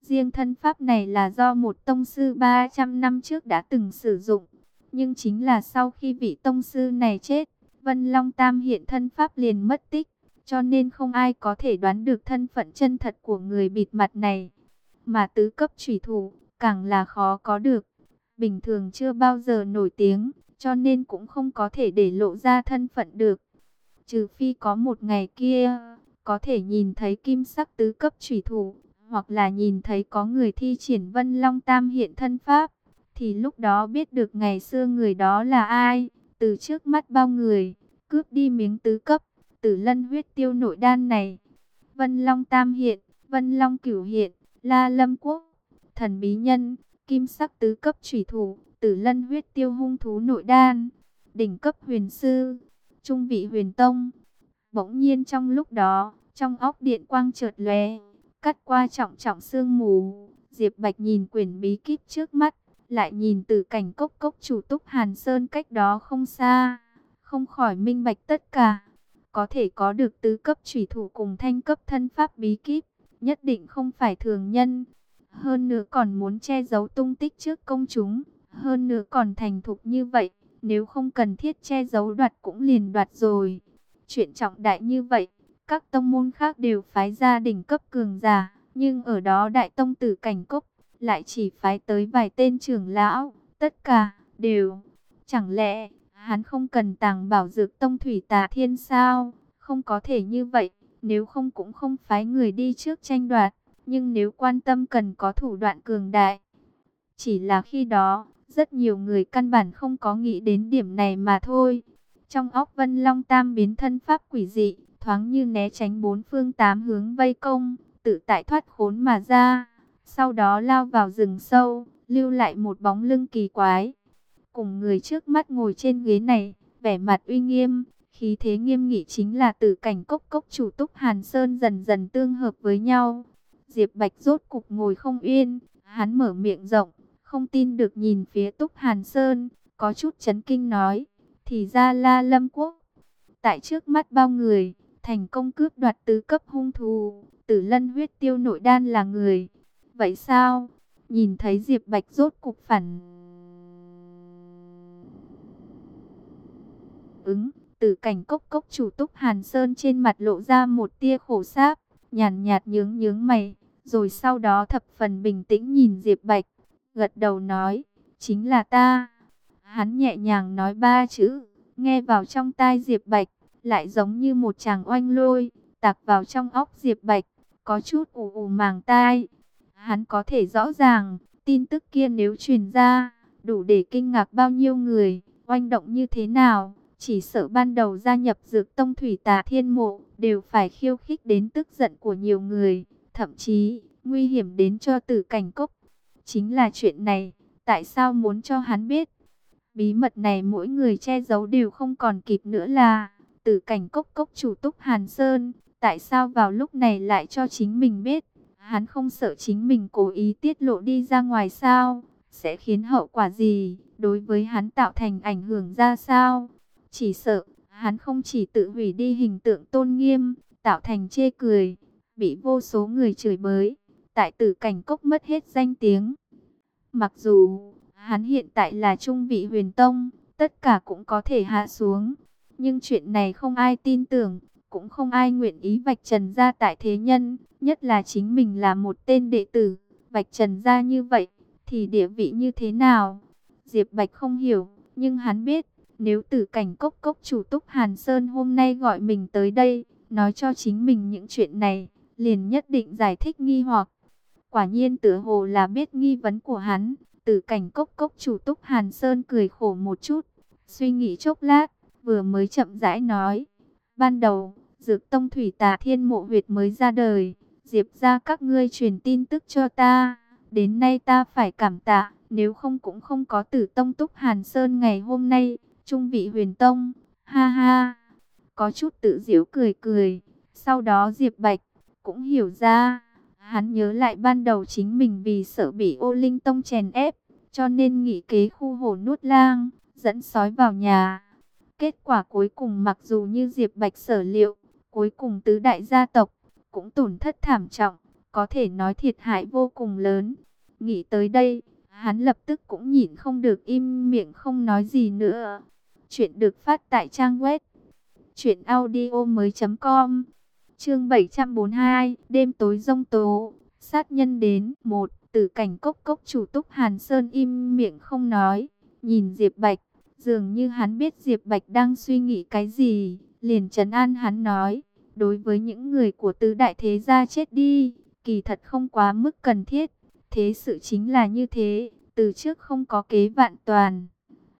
Riêng thân pháp này là do một tông sư 300 năm trước đã từng sử dụng. Nhưng chính là sau khi vị tông sư này chết, Vân Long Tam hiện thân pháp liền mất tích. Cho nên không ai có thể đoán được thân phận chân thật của người bịt mặt này. Mà tứ cấp chủy thủ càng là khó có được. Bình thường chưa bao giờ nổi tiếng, cho nên cũng không có thể để lộ ra thân phận được. Trừ phi có một ngày kia, có thể nhìn thấy kim sắc tứ cấp chủy thủ, hoặc là nhìn thấy có người thi triển Vân Long Tam hiện thân pháp, thì lúc đó biết được ngày xưa người đó là ai, từ trước mắt bao người, cướp đi miếng tứ cấp, Tử Lân huyết tiêu nội đan này. Vân Long Tam hiện, Vân Long Cửu hiện, La Lâm Quốc, thần bí nhân, kim sắc tứ cấp chủy thủ, Tử Lân huyết tiêu hung thú nội đan, đỉnh cấp huyền sư, trung vị huyền tông. Bỗng nhiên trong lúc đó, trong óc điện quang chợt lóe, cắt qua trọng trọng sương mù, Diệp Bạch nhìn quyển bí kíp trước mắt, lại nhìn Tử Cảnh Cốc cốc chủ Túc Hàn Sơn cách đó không xa, không khỏi minh bạch tất cả. Có thể có được tứ cấp chủy thủ cùng thanh cấp thân pháp bí kíp, nhất định không phải thường nhân. Hơn nữa còn muốn che giấu tung tích trước công chúng, hơn nữa còn thành thục như vậy, nếu không cần thiết che giấu đoạt cũng liền đoạt rồi. Chuyện trọng đại như vậy, các tông môn khác đều phái gia đỉnh cấp cường giả, nhưng ở đó Đại Tông Tử Cảnh Cốc lại chỉ phái tới vài tên trưởng lão, tất cả đều. Chẳng lẽ hắn không cần Tàng Bảo Dược Tông Thủy Tà Thiên sao? Không có thể như vậy, nếu không cũng không phái người đi trước tranh đoạt, nhưng nếu quan tâm cần có thủ đoạn cường đại. Chỉ là khi đó, rất nhiều người căn bản không có nghĩ đến điểm này mà thôi. Trong óc Vân Long Tam biến thân pháp quỷ dị, thoáng như né tránh bốn phương tám hướng vây công, tự tại thoát khốn mà ra. Sau đó lao vào rừng sâu, lưu lại một bóng lưng kỳ quái. Cùng người trước mắt ngồi trên ghế này, vẻ mặt uy nghiêm, khí thế nghiêm nghị chính là Tử Cảnh Cốc cốc chủ Túc Hàn Sơn dần dần tương hợp với nhau. Diệp Bạch rốt cục ngồi không yên, hắn mở miệng rộng, không tin được nhìn phía Túc Hàn Sơn, có chút chấn kinh nói, thì ra La Lâm Quốc, tại trước mắt bao người, thành công cướp đoạt tứ cấp hung thú, Tử Lân huyết tiêu nội đan là người. Vậy sao? Nhìn thấy Diệp Bạch rốt cục phản ứng, Tử Cảnh Cốc cốc chủ Túc Hàn Sơn trên mặt lộ ra một tia khổ sáp, nhàn nhạt nhướng nhướng mày, rồi sau đó thập phần bình tĩnh nhìn Diệp Bạch, gật đầu nói, chính là ta. Hắn nhẹ nhàng nói ba chữ, nghe vào trong tai Diệp Bạch, lại giống như một tràng oanh lôi, tạc vào trong óc Diệp Bạch, có chút ù ù màng tai. Hắn có thể rõ ràng, tin tức kia nếu truyền ra, đủ để kinh ngạc bao nhiêu người, oanh động như thế nào. Chỉ sợ ban đầu gia nhập Dược Tông Thủy Tà Thiên Mộ, đều phải khiêu khích đến tức giận của nhiều người, thậm chí nguy hiểm đến cho Tử Cảnh Cốc. Chính là chuyện này, tại sao muốn cho hắn biết? Bí mật này mỗi người che giấu đều không còn kịp nữa là Tử Cảnh Cốc cốc chủ Túc Hàn Sơn, tại sao vào lúc này lại cho chính mình biết? Hắn không sợ chính mình cố ý tiết lộ đi ra ngoài sao? Sẽ khiến hậu quả gì? Đối với hắn tạo thành ảnh hưởng ra sao? Chỉ sợ, hắn không chỉ tự hủy đi hình tượng tôn nghiêm, tạo thành chê cười, bị vô số người chửi bới, tại Tử Cảnh Cốc mất hết danh tiếng. Mặc dù hắn hiện tại là trung vị huyền tông, tất cả cũng có thể hạ xuống, nhưng chuyện này không ai tin tưởng, cũng không ai nguyện ý vạch trần ra tại thế nhân, nhất là chính mình là một tên đệ tử, vạch trần ra như vậy, thì địa vị như thế nào? Diệp Bạch không hiểu, nhưng hắn biết, nếu Tử Cảnh Cốc cốc chủ Túc Hàn Sơn hôm nay gọi mình tới đây, nói cho chính mình những chuyện này, liền nhất định giải thích nghi hoặc. Quả nhiên tựa hồ là biết nghi vấn của hắn, Tử Cảnh Cốc cốc chủ Túc Hàn Sơn cười khổ một chút, suy nghĩ chốc lát, vừa mới chậm rãi nói, ban đầu, Dược Tông Thủy Tà Thiên Mộ huyệt mới ra đời, Diệp ra các ngươi truyền tin tức cho ta, đến nay ta phải cảm tạ, nếu không cũng không có Tử Tông Túc Hàn Sơn ngày hôm nay. Trung vị huyền tông, ha ha, có chút tự giễu cười cười. Sau đó Diệp Bạch cũng hiểu ra, hắn nhớ lại ban đầu chính mình vì sợ bị Ô Linh Tông chèn ép, cho nên nghĩ kế khu hổ nuốt lang, dẫn sói vào nhà. Kết quả cuối cùng mặc dù như Diệp Bạch sở liệu, cuối cùng tứ đại gia tộc cũng tổn thất thảm trọng, có thể nói thiệt hại vô cùng lớn. Nghĩ tới đây, hắn lập tức cũng nhịn không được im miệng không nói gì nữa. Chuyện được phát tại trang web truyệnaudiomoi.com. Chương 742, đêm tối giông tố, sát nhân đến. Một, Tử Cảnh Cốc cốc chủ Túc Hàn Sơn im miệng không nói, nhìn Diệp Bạch, dường như hắn biết Diệp Bạch đang suy nghĩ cái gì, liền trấn an hắn nói, đối với những người của tứ đại thế gia chết đi, kỳ thật không quá mức cần thiết, thế sự chính là như thế, từ trước không có kế vạn toàn.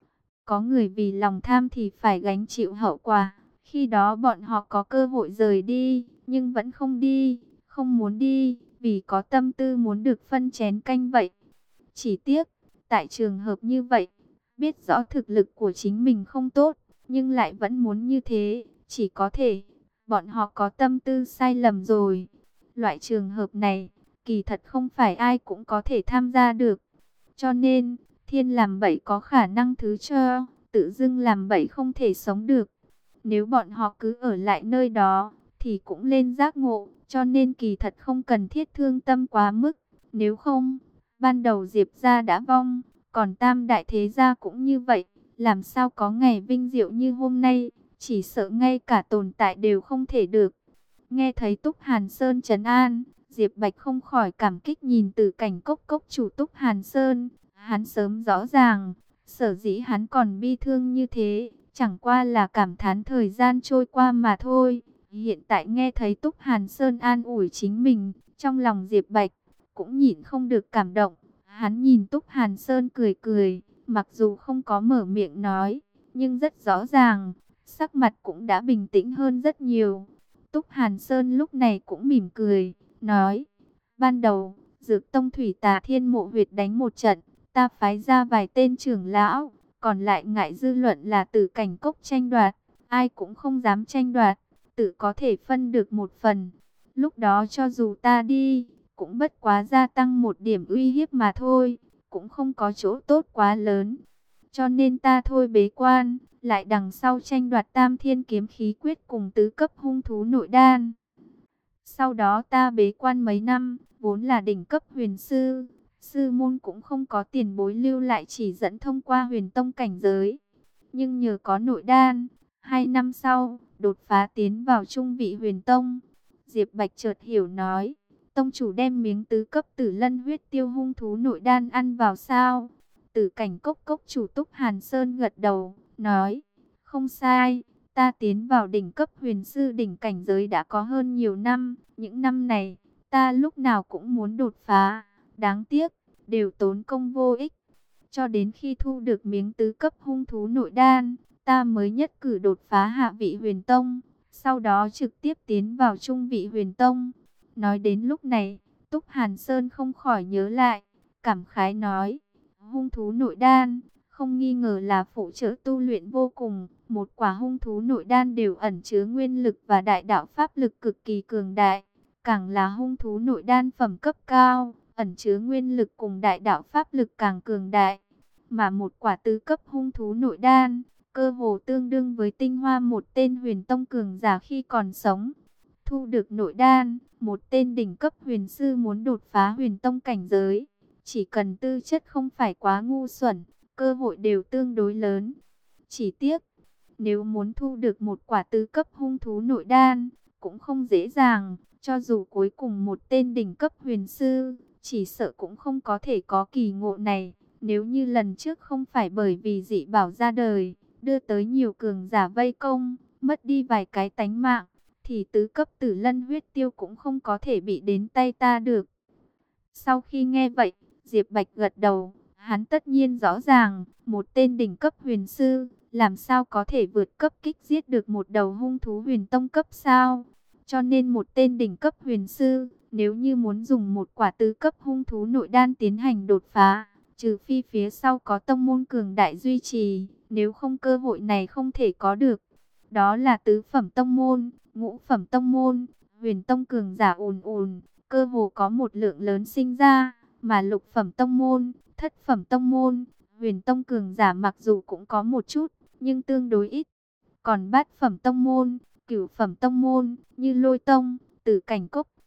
Có người vì lòng tham thì phải gánh chịu hậu quả. Khi đó bọn họ có cơ hội rời đi, nhưng vẫn không đi, không muốn đi, vì có tâm tư muốn được phân chén canh vậy. Chỉ tiếc, tại trường hợp như vậy, biết rõ thực lực của chính mình không tốt, nhưng lại vẫn muốn như thế, chỉ có thể, bọn họ có tâm tư sai lầm rồi. Loại trường hợp này, kỳ thật không phải ai cũng có thể tham gia được. Cho nên, thiên làm bậy có khả năng thứ cho, tự dưng làm bậy không thể sống được. Nếu bọn họ cứ ở lại nơi đó, thì cũng lên giác ngộ, cho nên kỳ thật không cần thiết thương tâm quá mức. Nếu không, ban đầu Diệp gia đã vong, còn tam đại thế gia cũng như vậy, làm sao có ngày vinh diệu như hôm nay, chỉ sợ ngay cả tồn tại đều không thể được. Nghe thấy Túc Hàn Sơn trấn an, Diệp Bạch không khỏi cảm kích nhìn Tử Cảnh Cốc cốc chủ Túc Hàn Sơn. Hắn sớm rõ ràng, sở dĩ hắn còn bi thương như thế, chẳng qua là cảm thán thời gian trôi qua mà thôi. Hiện tại nghe thấy Túc Hàn Sơn an ủi chính mình, trong lòng Diệp Bạch cũng nhịn không được cảm động. Hắn nhìn Túc Hàn Sơn cười cười, mặc dù không có mở miệng nói, nhưng rất rõ ràng, sắc mặt cũng đã bình tĩnh hơn rất nhiều. Túc Hàn Sơn lúc này cũng mỉm cười, nói, ban đầu, Dược Tông Thủy Tà Thiên Mộ huyệt đánh một trận, ta phái ra vài tên trưởng lão, còn lại ngại dư luận là Tử Cảnh Cốc tranh đoạt, ai cũng không dám tranh đoạt, tự có thể phân được một phần. Lúc đó cho dù ta đi, cũng bất quá gia tăng một điểm uy hiếp mà thôi, cũng không có chỗ tốt quá lớn. Cho nên ta thôi bế quan, lại đằng sau tranh đoạt Tam Thiên Kiếm Khí Quyết cùng tứ cấp hung thú nội đan. Sau đó ta bế quan mấy năm, vốn là đỉnh cấp huyền sư, sư môn cũng không có tiền bối lưu lại chỉ dẫn thông qua huyền tông cảnh giới. Nhưng nhờ có nội đan, 2 năm sau, đột phá tiến vào trung vị huyền tông. Diệp Bạch chợt hiểu nói, tông chủ đem miếng tứ cấp tử lân huyết tiêu hung thú nội đan ăn vào sao? Tử Cảnh Cốc cốc chủ Túc Hàn Sơn gật đầu, nói, không sai, ta tiến vào đỉnh cấp huyền sư đỉnh cảnh giới đã có hơn nhiều năm, những năm này, ta lúc nào cũng muốn đột phá, đáng tiếc, đều tốn công vô ích. Cho đến khi thu được miếng tứ cấp hung thú nội đan, ta mới nhất cử đột phá hạ vị huyền tông, sau đó trực tiếp tiến vào trung vị huyền tông. Nói đến lúc này, Túc Hàn Sơn không khỏi nhớ lại, cảm khái nói, hung thú nội đan, không nghi ngờ là phụ trợ tu luyện vô cùng. Một quả hung thú nội đan đều ẩn chứa nguyên lực và đại đạo pháp lực cực kỳ cường đại. Càng là hung thú nội đan phẩm cấp cao, ẩn chứa nguyên lực cùng đại đạo pháp lực càng cường đại. Mà một quả tứ cấp hung thú nội đan, cơ hồ tương đương với tinh hoa một tên huyền tông cường giả khi còn sống. Thu được nội đan, một tên đỉnh cấp huyền sư muốn đột phá huyền tông cảnh giới, chỉ cần tư chất không phải quá ngu xuẩn, cơ hội đều tương đối lớn. Chỉ tiếc, nếu muốn thu được một quả tứ cấp hung thú nội đan, cũng không dễ dàng, cho dù cuối cùng một tên đỉnh cấp huyền sư, chỉ sợ cũng không có thể có kỳ ngộ này. Nếu như lần trước không phải bởi vì dị bảo ra đời, đưa tới nhiều cường giả vây công, mất đi vài cái tánh mạng, thì tứ cấp tử lân huyết tiêu cũng không có thể bị đến tay ta được. Sau khi nghe vậy, Diệp Bạch gật đầu, hắn tất nhiên rõ ràng, một tên đỉnh cấp huyền sư, làm sao có thể vượt cấp kích giết được một đầu hung thú huyền tông cấp sao? Cho nên một tên đỉnh cấp huyền sư, nếu như muốn dùng một quả tứ cấp hung thú nội đan tiến hành đột phá, trừ phi phía sau có tông môn cường đại duy trì, nếu không cơ hội này không thể có được. Đó là tứ phẩm tông môn, ngũ phẩm tông môn, huyền tông cường giả ùn ùn, cơ hồ có một lượng lớn sinh ra, mà lục phẩm tông môn, thất phẩm tông môn, huyền tông cường giả mặc dù cũng có một chút, nhưng tương đối ít. Còn bát phẩm tông môn, cửu phẩm tông môn, như Lôi Tông, Tử Cảnh Cốc,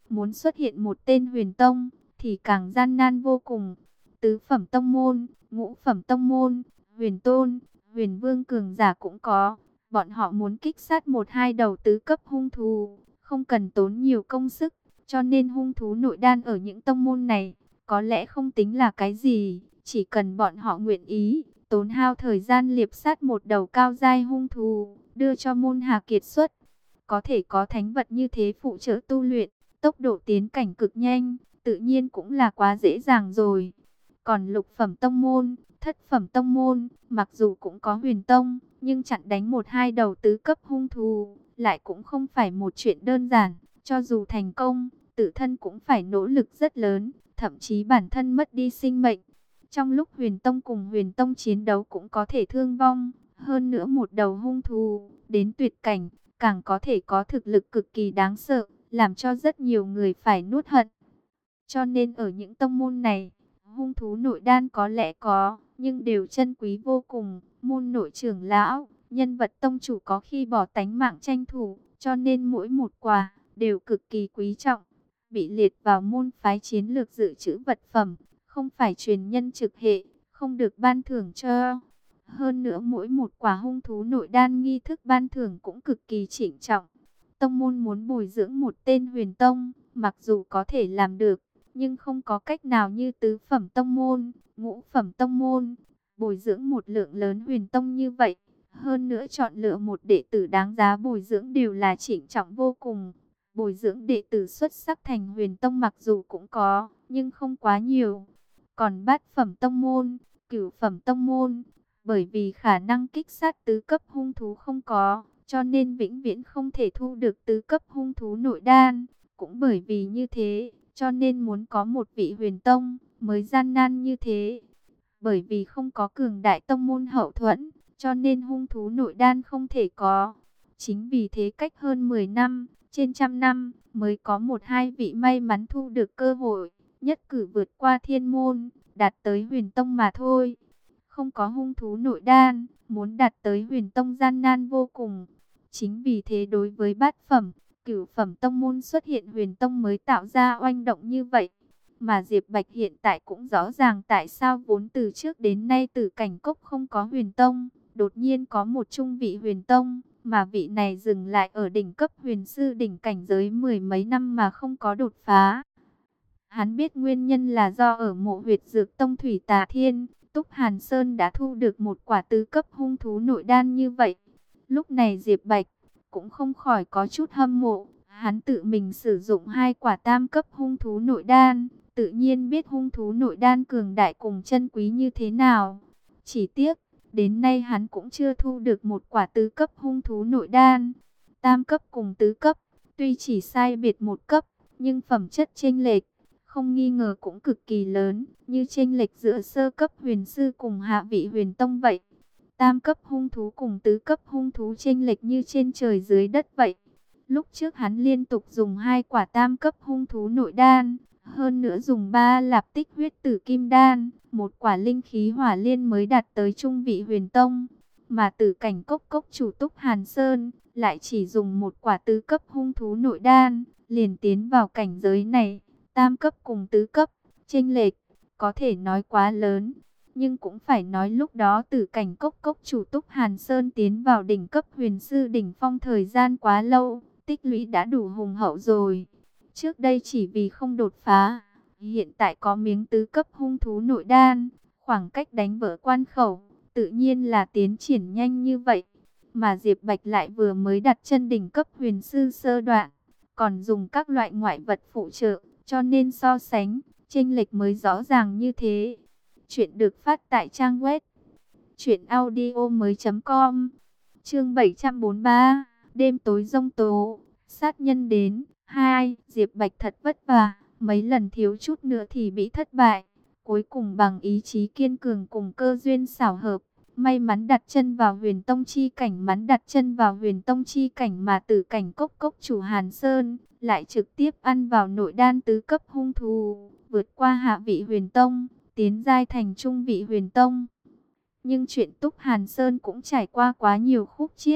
muốn xuất hiện một tên huyền tông thì càng gian nan vô cùng. Tứ phẩm tông môn, ngũ phẩm tông môn, huyền tôn, huyền vương cường giả cũng có. Bọn họ muốn kích sát một hai đầu tứ cấp hung thú, không cần tốn nhiều công sức, cho nên hung thú nội đan ở những tông môn này có lẽ không tính là cái gì, chỉ cần bọn họ nguyện ý tốn hao thời gian liệp sát một đầu cao giai hung thú, đưa cho môn hạ kiệt xuất. Có thể có thánh vật như thế phụ trợ tu luyện, tốc độ tiến cảnh cực nhanh, tự nhiên cũng là quá dễ dàng rồi. Còn lục phẩm tông môn, thất phẩm tông môn, mặc dù cũng có huyền tông, nhưng chặn đánh một hai đầu tứ cấp hung thú, lại cũng không phải một chuyện đơn giản. Cho dù thành công, tự thân cũng phải nỗ lực rất lớn, thậm chí bản thân mất đi sinh mệnh. Trong lúc huyền tông cùng huyền tông chiến đấu cũng có thể thương vong, hơn nữa một đầu hung thú đến tuyệt cảnh, càng có thể có thực lực cực kỳ đáng sợ, làm cho rất nhiều người phải nuốt hận. Cho nên ở những tông môn này, hung thú nội đan có lẽ có, nhưng đều chân quý vô cùng. Môn nội trưởng lão, nhân vật tông chủ có khi bỏ tánh mạng tranh thủ, cho nên mỗi một quà đều cực kỳ quý trọng, bị liệt vào môn phái chiến lược dự trữ vật phẩm, không phải truyền nhân trực hệ, không được ban thưởng cho. Hơn nữa mỗi một quả hung thú nội đan nghi thức ban thưởng cũng cực kỳ trịnh trọng. Tông môn muốn bồi dưỡng một tên huyền tông, mặc dù có thể làm được, nhưng không có cách nào như tứ phẩm tông môn, ngũ phẩm tông môn, bồi dưỡng một lượng lớn huyền tông như vậy. Hơn nữa chọn lựa một đệ tử đáng giá bồi dưỡng đều là trịnh trọng vô cùng. Bồi dưỡng đệ tử xuất sắc thành huyền tông mặc dù cũng có, nhưng không quá nhiều. Còn bát phẩm tông môn, cửu phẩm tông môn, bởi vì khả năng kích sát tứ cấp hung thú không có, cho nên vĩnh viễn không thể thu được tứ cấp hung thú nội đan. Cũng bởi vì như thế, cho nên muốn có một vị huyền tông mới gian nan như thế. Bởi vì không có cường đại tông môn hậu thuẫn, cho nên hung thú nội đan không thể có. Chính vì thế cách hơn 10 năm, trên trăm năm, mới có một hai vị may mắn thu được cơ hội, nhất cử vượt qua thiên môn, đạt tới huyền tông mà thôi. Không có hung thú nội đan, muốn đạt tới huyền tông gian nan vô cùng. Chính vì thế đối với bát phẩm, cửu phẩm tông môn xuất hiện huyền tông mới tạo ra oanh động như vậy. Mà Diệp Bạch hiện tại cũng rõ ràng tại sao vốn từ trước đến nay Tử Cảnh Cốc không có huyền tông, đột nhiên có một trung vị huyền tông, mà vị này dừng lại ở đỉnh cấp huyền sư đỉnh cảnh giới mười mấy năm mà không có đột phá. Hắn biết nguyên nhân là do ở mộ huyệt dược tông Thủy Tà Thiên, Túc Hàn Sơn đã thu được một quả tứ cấp hung thú nội đan như vậy. Lúc này Diệp Bạch cũng không khỏi có chút hâm mộ, hắn tự mình sử dụng hai quả tam cấp hung thú nội đan, tự nhiên biết hung thú nội đan cường đại cùng chân quý như thế nào. Chỉ tiếc, đến nay hắn cũng chưa thu được một quả tứ cấp hung thú nội đan. Tam cấp cùng tứ cấp, tuy chỉ sai biệt một cấp, nhưng phẩm chất chênh lệch không nghi ngờ cũng cực kỳ lớn, như chênh lệch giữa sơ cấp huyền sư cùng hạ vị huyền tông vậy. Tam cấp hung thú cùng tứ cấp hung thú chênh lệch như trên trời dưới đất vậy. Lúc trước hắn liên tục dùng hai quả tam cấp hung thú nội đan, hơn nữa dùng 3 lạp tích huyết tử kim đan, một quả linh khí hỏa liên mới đạt tới trung vị huyền tông. Mà Tử Cảnh Cốc cốc chủ Túc Hàn Sơn lại chỉ dùng một quả tứ cấp hung thú nội đan, liền tiến vào cảnh giới này. Tam cấp cùng tứ cấp, chênh lệch có thể nói quá lớn, nhưng cũng phải nói lúc đó Tử Cảnh Cốc cốc chủ Túc Hàn Sơn tiến vào đỉnh cấp huyền sư đỉnh phong thời gian quá lâu, tích lũy đã đủ hùng hậu rồi. Trước đây chỉ vì không đột phá, hiện tại có miếng tứ cấp hung thú nội đan, khoảng cách đánh vỡ quan khẩu, tự nhiên là tiến triển nhanh như vậy. Mà Diệp Bạch lại vừa mới đặt chân đỉnh cấp huyền sư sơ đoạn, còn dùng các loại ngoại vật phụ trợ, cho nên so sánh, chênh lệch mới rõ ràng như thế. Chuyện được phát tại trang web truyệnaudiomoi.com. Chương 743, đêm tối giông tố, sát nhân đến. 2. Diệp Bạch thật vất vả, mấy lần thiếu chút nữa thì bị thất bại. Cuối cùng bằng ý chí kiên cường cùng cơ duyên xảo hợp, may mắn đặt chân vào huyền tông chi cảnh. Đặt chân vào huyền tông chi cảnh mà Tử Cảnh Cốc cốc chủ Hàn Sơn lại trực tiếp ăn vào nội đan tứ cấp hung thú, vượt qua hạ vị huyền tông, tiến giai thành trung vị huyền tông. Nhưng chuyện Túc Hàn Sơn cũng trải qua quá nhiều khúc chiết,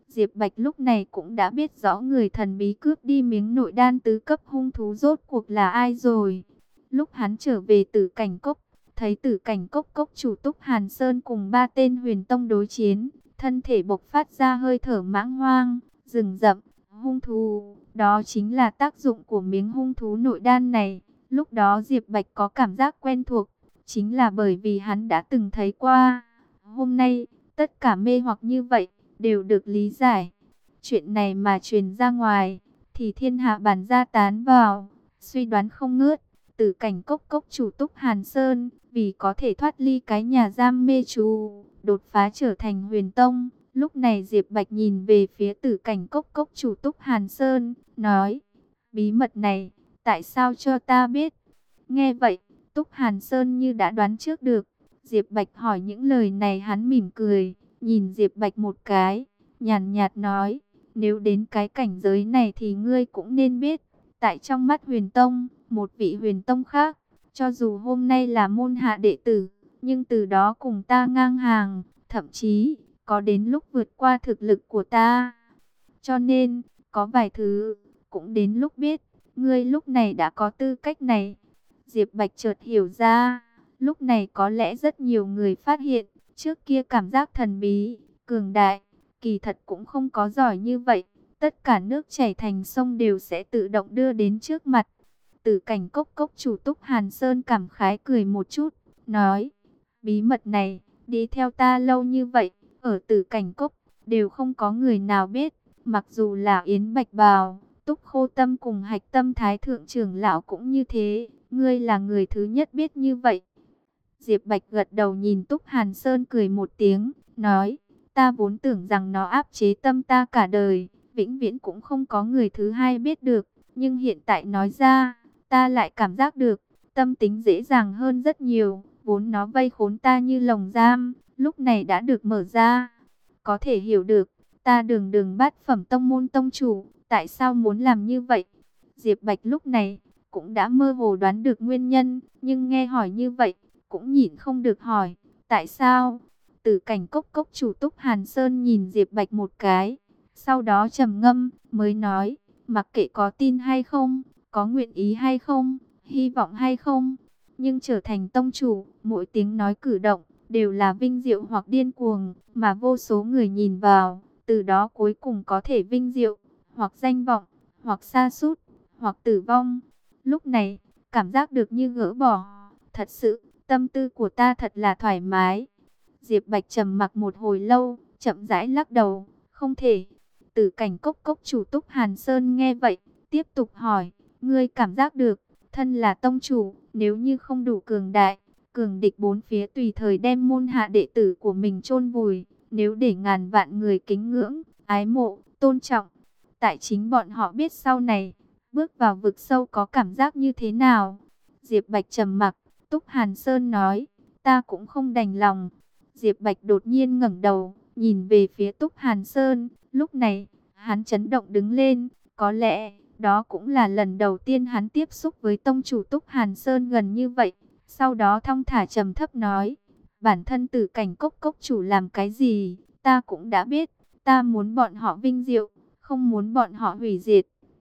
Diệp Bạch lúc này cũng đã biết rõ người thần bí cướp đi miếng nội đan tứ cấp hung thú rốt cuộc là ai rồi. Lúc hắn trở về Tử Cảnh Cốc, thấy Tử Cảnh Cốc cốc chủ Túc Hàn Sơn cùng 3 tên huyền tông đối chiến, thân thể bộc phát ra hơi thở mãng hoang, rừng rậm, hung thú. Đó chính là tác dụng của miếng hung thú nội đan này. Lúc đó Diệp Bạch có cảm giác quen thuộc, chính là bởi vì hắn đã từng thấy qua. Hôm nay, tất cả mê hoặc như vậy đều được lý giải. Chuyện này mà truyền ra ngoài, thì thiên hạ bản gia tán vào, suy đoán không ngớt. Tử Cảnh Cốc cốc chủ Túc Hàn Sơn, vì có thể thoát ly cái nhà giam mê chú, đột phá trở thành huyền tông. Lúc này Diệp Bạch nhìn về phía Tử Cảnh Cốc cốc chủ Túc Hàn Sơn, nói, bí mật này, tại sao cho ta biết? Nghe vậy, Túc Hàn Sơn như đã đoán trước được. Diệp Bạch hỏi những lời này, hắn mỉm cười, nhìn Diệp Bạch một cái, nhàn nhạt nói, nếu đến cái cảnh giới này thì ngươi cũng nên biết. Tại trong mắt huyền tông, một vị huyền tông khác, cho dù hôm nay là môn hạ đệ tử, nhưng từ đó cùng ta ngang hàng, thậm chí có đến lúc vượt qua thực lực của ta. Cho nên, có vài thứ, cũng đến lúc biết, ngươi lúc này đã có tư cách này. Diệp Bạch chợt hiểu ra, lúc này có lẽ rất nhiều người phát hiện, trước kia cảm giác thần bí, cường đại, kỳ thật cũng không có giỏi như vậy. Tất cả nước chảy thành sông đều sẽ tự động đưa đến trước mặt. Tử Cảnh Cốc cốc chủ Túc Hàn Sơn cảm khái cười một chút, nói, bí mật này, đi theo ta lâu như vậy, ở Tử Cảnh Cốc, đều không có người nào biết, mặc dù là Yến Bạch Bào, Túc Khô Tâm cùng Hạch Tâm Thái Thượng trưởng lão cũng như thế, ngươi là người thứ nhất biết như vậy. Diệp Bạch gật đầu nhìn Túc Hàn Sơn cười một tiếng, nói, ta vốn tưởng rằng nó áp chế tâm ta cả đời, vĩnh viễn cũng không có người thứ hai biết được, nhưng hiện tại nói ra, ta lại cảm giác được, tâm tính dễ dàng hơn rất nhiều, vốn nó vây khốn ta như lồng giam, lúc này đã được mở ra. Có thể hiểu được, ta đường đường bát phẩm tông môn tông chủ, tại sao muốn làm như vậy? Diệp Bạch lúc này, cũng đã mơ hồ đoán được nguyên nhân, nhưng nghe hỏi như vậy, cũng nhịn không được hỏi, tại sao? Tử Cảnh Cốc cốc chủ Túc Hàn Sơn nhìn Diệp Bạch một cái, sau đó trầm ngâm, mới nói, mặc kệ có tin hay không, có nguyện ý hay không, hy vọng hay không, nhưng trở thành tông chủ, mỗi tiếng nói cử động, đều là vinh diệu hoặc điên cuồng, mà vô số người nhìn vào, từ đó cuối cùng có thể vinh diệu, hoặc danh vọng, hoặc sa sút, hoặc tử vong. Lúc này, cảm giác được như gỡ bỏ, thật sự, tâm tư của ta thật là thoải mái. Diệp Bạch trầm mặc một hồi lâu, chậm rãi lắc đầu, không thể. Tử Cảnh Cốc cốc chủ Túc Hàn Sơn nghe vậy, tiếp tục hỏi, ngươi cảm giác được, thân là tông chủ, nếu như không đủ cường đại, cường địch bốn phía tùy thời đem môn hạ đệ tử của mình chôn vùi, nếu để ngàn vạn người kính ngưỡng, ái mộ, tôn trọng, tại chính bọn họ biết sau này, bước vào vực sâu có cảm giác như thế nào? Diệp Bạch trầm mặc, Túc Hàn Sơn nói, ta cũng không đành lòng. Diệp Bạch đột nhiên ngẩng đầu, nhìn về phía Túc Hàn Sơn, lúc này, hắn chấn động đứng lên, có lẽ, đó cũng là lần đầu tiên hắn tiếp xúc với tông chủ Túc Hàn Sơn gần như vậy. Sau đó thong thả trầm thấp nói, bản thân Tử Cảnh Cốc cốc chủ làm cái gì, ta cũng đã biết, ta muốn bọn họ vinh diệu, không muốn bọn họ hủy diệt.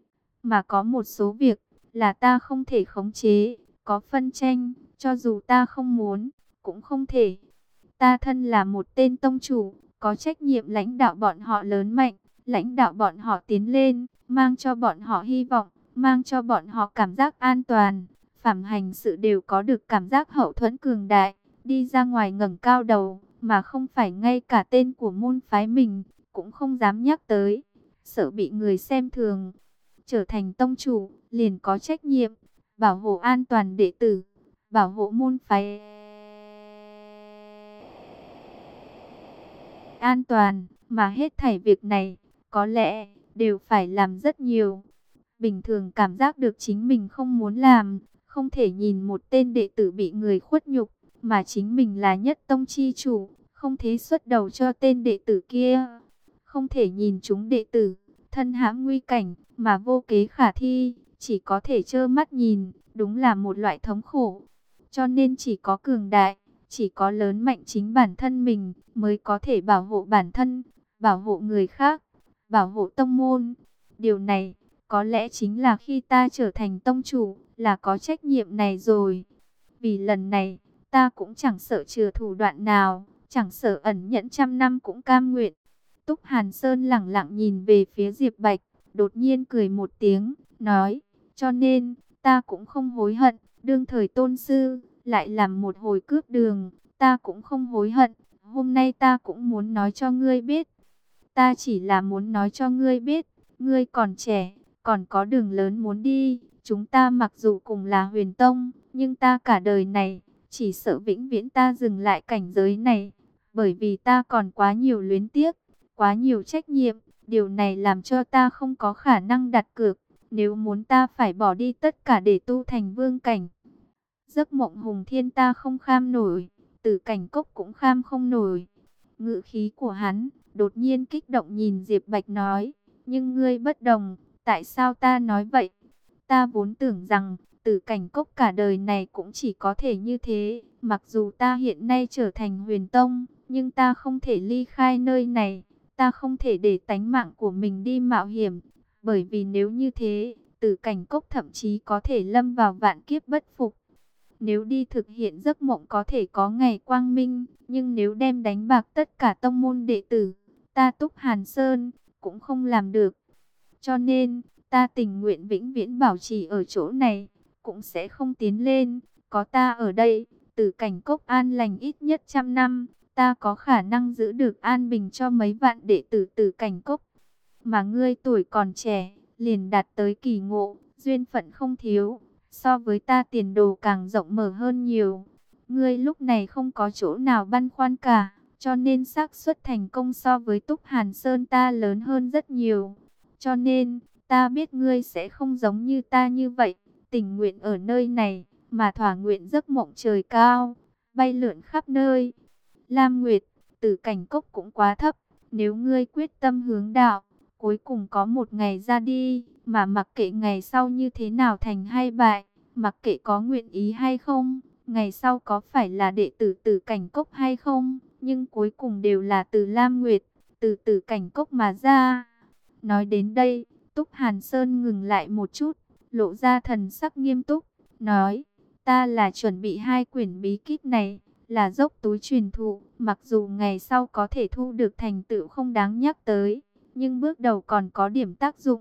Mà có một số việc, là ta không thể khống chế, có phân tranh, cho dù ta không muốn, cũng không thể. Ta thân là một tên tông chủ, có trách nhiệm lãnh đạo bọn họ lớn mạnh, lãnh đạo bọn họ tiến lên, mang cho bọn họ hy vọng, mang cho bọn họ cảm giác an toàn. Phạm hành sự đều có được cảm giác hậu thuẫn cường đại, đi ra ngoài ngẩng cao đầu, mà không phải ngay cả tên của môn phái mình, cũng không dám nhắc tới, sợ bị người xem thường. Trở thành tông chủ, liền có trách nhiệm, bảo hộ an toàn đệ tử, bảo hộ môn phái an toàn, mà hết thảy việc này, có lẽ, đều phải làm rất nhiều. Bình thường cảm giác được chính mình không muốn làm, không thể nhìn một tên đệ tử bị người khuất nhục, mà chính mình là nhất tông chi chủ, không thể xuất đầu cho tên đệ tử kia. Không thể nhìn chúng đệ tử, thân hãm nguy cảnh, mà vô kế khả thi, chỉ có thể trơ mắt nhìn, đúng là một loại thống khổ. Cho nên chỉ có cường đại, chỉ có lớn mạnh chính bản thân mình, mới có thể bảo hộ bản thân, bảo hộ người khác. bảo hộ tông môn. Điều này, có lẽ chính là khi ta trở thành tông chủ, là có trách nhiệm này rồi. Vì lần này, ta cũng chẳng sợ chừa thủ đoạn nào, chẳng sợ ẩn nhẫn trăm năm cũng cam nguyện. Túc Hàn Sơn lẳng lặng nhìn về phía Diệp Bạch, đột nhiên cười một tiếng, nói, cho nên, ta cũng không hối hận, đương thời tôn sư, lại làm một hồi cướp đường, ta cũng không hối hận. Hôm nay ta cũng muốn nói cho ngươi biết, ta chỉ là muốn nói cho ngươi biết, ngươi còn trẻ, còn có đường lớn muốn đi. Chúng ta mặc dù cùng là huyền tông, nhưng ta cả đời này, chỉ sợ vĩnh viễn ta dừng lại cảnh giới này. Bởi vì ta còn quá nhiều luyến tiếc, quá nhiều trách nhiệm, điều này làm cho ta không có khả năng đặt cược. Nếu muốn ta phải bỏ đi tất cả để tu thành vương cảnh, giấc mộng hùng thiên ta không kham nổi, tử cảnh cốc cũng kham không nổi. Ngữ khí của hắn đột nhiên kích động nhìn Diệp Bạch nói, nhưng ngươi bất đồng, tại sao ta nói vậy? Ta vốn tưởng rằng, tử cảnh cốc cả đời này cũng chỉ có thể như thế, mặc dù ta hiện nay trở thành huyền tông, nhưng ta không thể ly khai nơi này, ta không thể để tánh mạng của mình đi mạo hiểm, bởi vì nếu như thế, tử cảnh cốc thậm chí có thể lâm vào vạn kiếp bất phục. Nếu đi thực hiện giấc mộng có thể có ngày quang minh, nhưng nếu đem đánh bạc tất cả tông môn đệ tử, ta Túc Hàn Sơn cũng không làm được. Cho nên, ta tình nguyện vĩnh viễn bảo trì ở chỗ này, cũng sẽ không tiến lên. Có ta ở đây, tử cảnh cốc an lành ít nhất 100 năm, ta có khả năng giữ được an bình cho mấy vạn đệ tử tử cảnh cốc. Mà ngươi tuổi còn trẻ, liền đạt tới kỳ ngộ, duyên phận không thiếu, so với ta tiền đồ càng rộng mở hơn nhiều. Ngươi lúc này không có chỗ nào băn khoăn cả, cho nên xác suất thành công so với Túc Hàn Sơn ta lớn hơn rất nhiều. Cho nên, ta biết ngươi sẽ không giống như ta như vậy, tình nguyện ở nơi này, mà thỏa nguyện giấc mộng trời cao, bay lượn khắp nơi. Lam Nguyệt, tử cảnh cốc cũng quá thấp, nếu ngươi quyết tâm hướng đạo, cuối cùng có một ngày ra đi, mà mặc kệ ngày sau như thế nào thành hay bại, mặc kệ có nguyện ý hay không, ngày sau có phải là đệ tử tử cảnh cốc hay không, nhưng cuối cùng đều là từ Lam Nguyệt, từ tử cảnh cốc mà ra. Nói đến đây, Túc Hàn Sơn ngừng lại một chút, lộ ra thần sắc nghiêm túc, nói, ta là chuẩn bị 2 quyển bí kíp này, là dốc túi truyền thụ, mặc dù ngày sau có thể thu được thành tựu không đáng nhắc tới, nhưng bước đầu còn có điểm tác dụng.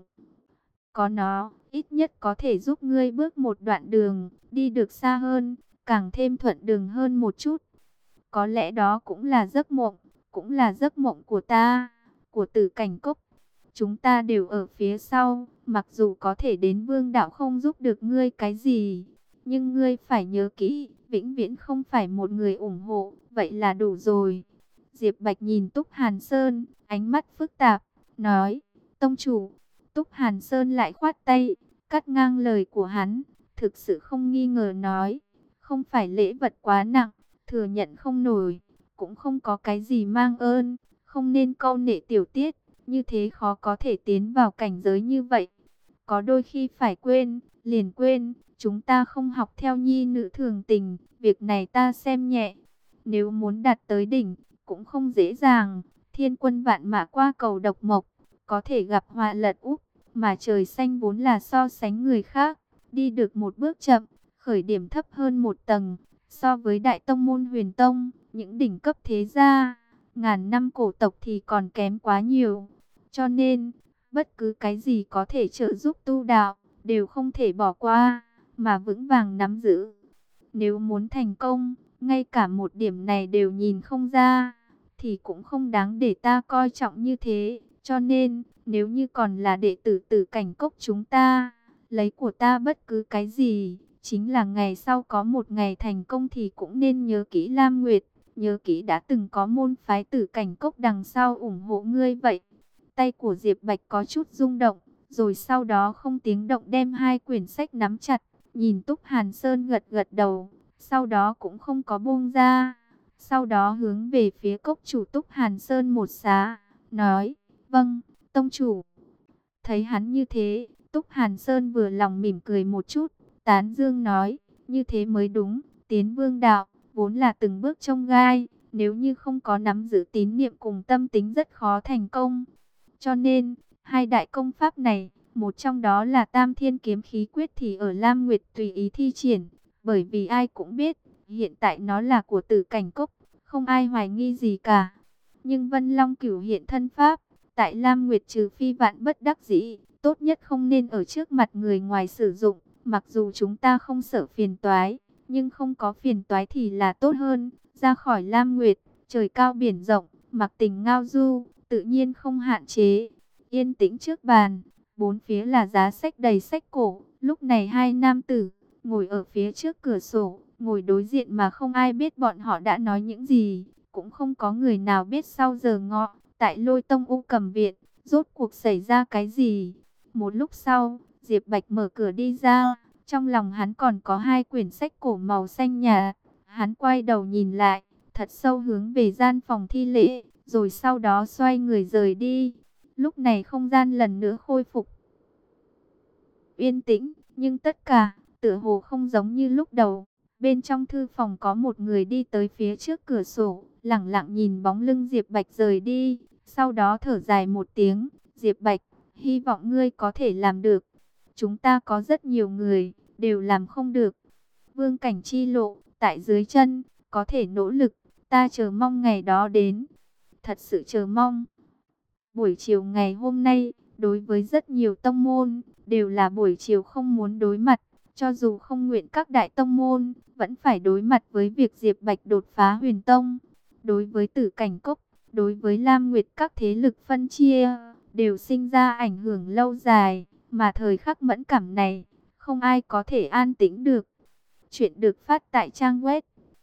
Có nó, ít nhất có thể giúp ngươi bước một đoạn đường, đi được xa hơn, càng thêm thuận đường hơn một chút. Có lẽ đó cũng là giấc mộng, cũng là giấc mộng của ta, của tử cảnh cốc. Chúng ta đều ở phía sau, mặc dù có thể đến vương đạo không giúp được ngươi cái gì, nhưng ngươi phải nhớ kỹ, vĩnh viễn không phải một người ủng hộ, vậy là đủ rồi. Diệp Bạch nhìn Túc Hàn Sơn, ánh mắt phức tạp, nói, tông chủ. Túc Hàn Sơn lại khoát tay, cắt ngang lời của hắn, thực sự không nghi ngờ nói, không phải lễ vật quá nặng, thừa nhận không nổi, cũng không có cái gì mang ơn, không nên câu nệ tiểu tiết, như thế khó có thể tiến vào cảnh giới như vậy. Có đôi khi phải quên, liền quên, chúng ta không học theo nhi nữ thường tình, việc này ta xem nhẹ. Nếu muốn đạt tới đỉnh, cũng không dễ dàng, thiên quân vạn mã qua cầu độc mộc, có thể gặp họa lật úp, mà trời xanh vốn là so sánh người khác, đi được một bước chậm, khởi điểm thấp hơn một tầng, so với đại tông môn huyền tông, những đỉnh cấp thế gia, ngàn năm cổ tộc thì còn kém quá nhiều. Cho nên, bất cứ cái gì có thể trợ giúp tu đạo, đều không thể bỏ qua, mà vững vàng nắm giữ. Nếu muốn thành công, ngay cả một điểm này đều nhìn không ra, thì cũng không đáng để ta coi trọng như thế. Cho nên, nếu như còn là đệ tử tử cảnh cốc chúng ta, lấy của ta bất cứ cái gì, chính là ngày sau có một ngày thành công thì cũng nên nhớ kỹ Lam Nguyệt, nhớ kỹ đã từng có môn phái tử cảnh cốc đằng sau ủng hộ ngươi vậy. Tay của Diệp Bạch có chút rung động, rồi sau đó không tiếng động đem 2 quyển sách nắm chặt, nhìn Túc Hàn Sơn gật gật đầu, sau đó cũng không có buông ra. Sau đó hướng về phía cốc chủ Túc Hàn Sơn một xá, nói, vâng, tông chủ. Thấy hắn như thế, Túc Hàn Sơn vừa lòng mỉm cười một chút, tán dương nói, như thế mới đúng, tiến vương đạo, vốn là từng bước chông gai, nếu như không có nắm giữ tín niệm cùng tâm tính rất khó thành công. Cho nên, hai đại công pháp này, một trong đó là Tam Thiên Kiếm Khí Quyết thì ở Lam Nguyệt tùy ý thi triển, bởi vì ai cũng biết, hiện tại nó là của Tử Cảnh Cốc, không ai hoài nghi gì cả. Nhưng Vân Long Cửu hiện thân pháp, tại Lam Nguyệt trừ phi vạn bất đắc dĩ, tốt nhất không nên ở trước mặt người ngoài sử dụng, mặc dù chúng ta không sợ phiền toái, nhưng không có phiền toái thì là tốt hơn, ra khỏi Lam Nguyệt, trời cao biển rộng, mặc tình ngao du, tự nhiên không hạn chế. Yên tĩnh trước bàn, bốn phía là giá sách đầy sách cổ, lúc này hai nam tử ngồi ở phía trước cửa sổ, ngồi đối diện mà không ai biết bọn họ đã nói những gì, cũng không có người nào biết sau giờ ngọ, tại Lôi Tông U Cầm Viện, rốt cuộc xảy ra cái gì. Một lúc sau, Diệp Bạch mở cửa đi ra, trong lòng hắn còn có hai quyển sách cổ màu xanh nhạt. Hắn quay đầu nhìn lại, thật sâu hướng về gian phòng thi lễ, rồi sau đó xoay người rời đi. Lúc này không gian lần nữa khôi phục yên tĩnh, nhưng tất cả tựa hồ không giống như lúc đầu. Bên trong thư phòng có một người đi tới phía trước cửa sổ, lẳng lặng nhìn bóng lưng Diệp Bạch rời đi, sau đó thở dài một tiếng, "Diệp Bạch, hy vọng ngươi có thể làm được. Chúng ta có rất nhiều người đều làm không được. Vương cảnh chi lộ tại dưới chân, có thể nỗ lực, ta chờ mong ngày đó đến." Thật sự chờ mong. Buổi chiều ngày hôm nay, đối với rất nhiều tông môn, đều là buổi chiều không muốn đối mặt. Cho dù không nguyện, các đại tông môn vẫn phải đối mặt với việc Diệp Bạch đột phá Huyền Tông. Đối với Tử Cảnh Cốc, đối với Lam Nguyệt, các thế lực phân chia đều sinh ra ảnh hưởng lâu dài, mà thời khắc mẫn cảm này, không ai có thể an tĩnh được. Chuyện được phát tại trang web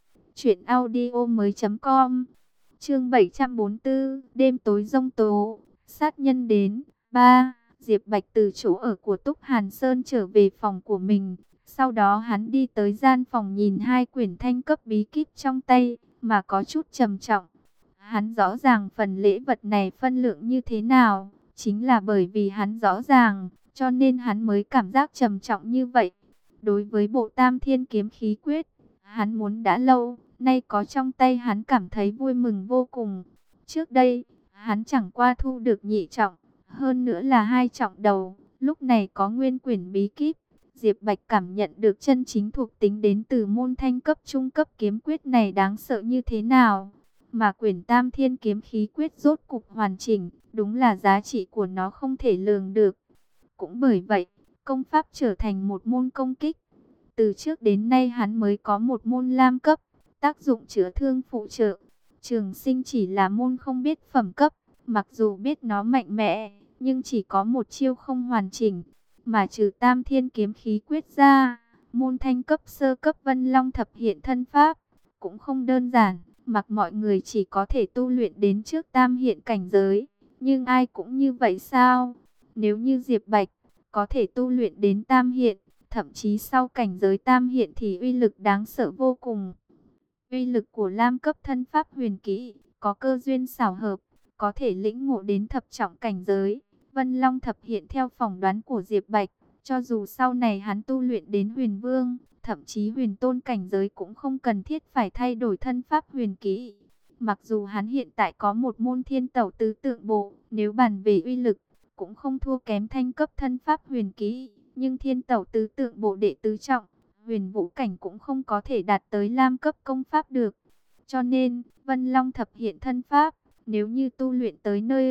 truyệnaudiomoi.com. Chương 744, đêm tối giông tố, sát nhân đến. 3. Diệp Bạch từ chỗ ở của Túc Hàn Sơn trở về phòng của mình. Sau đó hắn đi tới gian phòng, nhìn hai quyển thanh cấp bí kíp trong tay, mà có chút trầm trọng. Hắn rõ ràng phần lễ vật này phân lượng như thế nào. Chính là bởi vì hắn rõ ràng, cho nên hắn mới cảm giác trầm trọng như vậy. Đối với bộ Tam Thiên Kiếm Khí Quyết, hắn muốn đã lâu, nay có trong tay hắn cảm thấy vui mừng vô cùng. Trước đây, hắn chẳng qua thu được nhị trọng, hơn nữa là hai trọng đầu, lúc này có nguyên quyển bí kíp. Diệp Bạch cảm nhận được chân chính thuộc tính đến từ môn thanh cấp trung cấp kiếm quyết này đáng sợ như thế nào. Mà quyển Tam Thiên Kiếm Khí Quyết rốt cục hoàn chỉnh, đúng là giá trị của nó không thể lường được. Cũng bởi vậy, công pháp trở thành một môn công kích. Từ trước đến nay hắn mới có một môn lam cấp, tác dụng chữa thương phụ trợ. Trường sinh chỉ là môn không biết phẩm cấp, mặc dù biết nó mạnh mẽ, nhưng chỉ có một chiêu không hoàn chỉnh. Mà trừ Tam Thiên Kiếm Khí Quyết ra, môn thanh cấp sơ cấp Vân Long Thập Hiện Thân Pháp cũng không đơn giản, mặc mọi người chỉ có thể tu luyện đến trước Tam Hiện cảnh giới. Nhưng ai cũng như vậy sao? Nếu như Diệp Bạch có thể tu luyện đến Tam Hiện, thậm chí sau cảnh giới Tam Hiện thì uy lực đáng sợ vô cùng. Uy lực của Lam cấp thân pháp huyền kỹ, có cơ duyên xảo hợp, có thể lĩnh ngộ đến thập trọng cảnh giới. Vân Long Thập Hiện theo phỏng đoán của Diệp Bạch, cho dù sau này hắn tu luyện đến Huyền Vương, thậm chí Huyền Tôn cảnh giới cũng không cần thiết phải thay đổi thân pháp huyền kỹ. Mặc dù hắn hiện tại có một môn Thiên Tẩu Tứ Tượng Bộ, nếu bàn về uy lực, cũng không thua kém thanh cấp thân pháp huyền kỹ, nhưng Thiên Tẩu Tứ Tượng Bộ đệ tứ trọng, Huyền Vũ cảnh cũng không có thể đạt tới lam cấp công pháp được. Cho nên, Vân Long Thập Hiện thân pháp, nếu như tu luyện tới nơi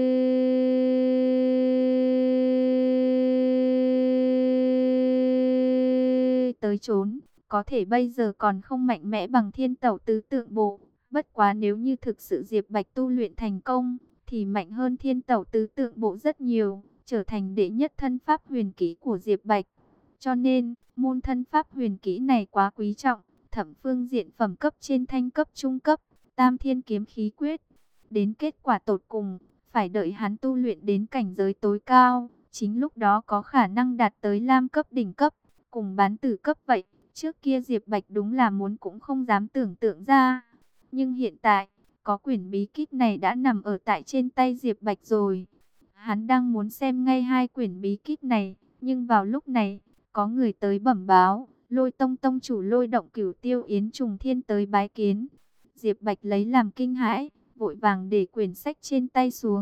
tới chốn, có thể bây giờ còn không mạnh mẽ bằng Thiên Tẩu Tứ Tượng Bộ. Bất quá nếu như thực sự Diệp Bạch tu luyện thành công, thì mạnh hơn Thiên Tẩu Tứ Tượng Bộ rất nhiều, trở thành đệ nhất thân pháp huyền kỹ của Diệp Bạch. Cho nên, môn thân pháp huyền kỹ này quá quý trọng, thẩm phương diện phẩm cấp trên thanh cấp trung cấp, Tam Thiên Kiếm Khí Quyết. Đến kết quả tột cùng, phải đợi hắn tu luyện đến cảnh giới tối cao, chính lúc đó có khả năng đạt tới lam cấp đỉnh cấp, cùng bán tử cấp vậy. Trước kia Diệp Bạch đúng là muốn cũng không dám tưởng tượng ra. Nhưng hiện tại, có quyển bí kíp này đã nằm ở tại trên tay Diệp Bạch rồi. Hắn đang muốn xem ngay hai quyển bí kíp này, nhưng vào lúc này, có người tới bẩm báo, Lôi Tông tông chủ Lôi Động Cửu Tiêu Yến Trùng Thiên tới bái kiến. Diệp Bạch lấy làm kinh hãi, vội vàng để quyển sách trên tay xuống,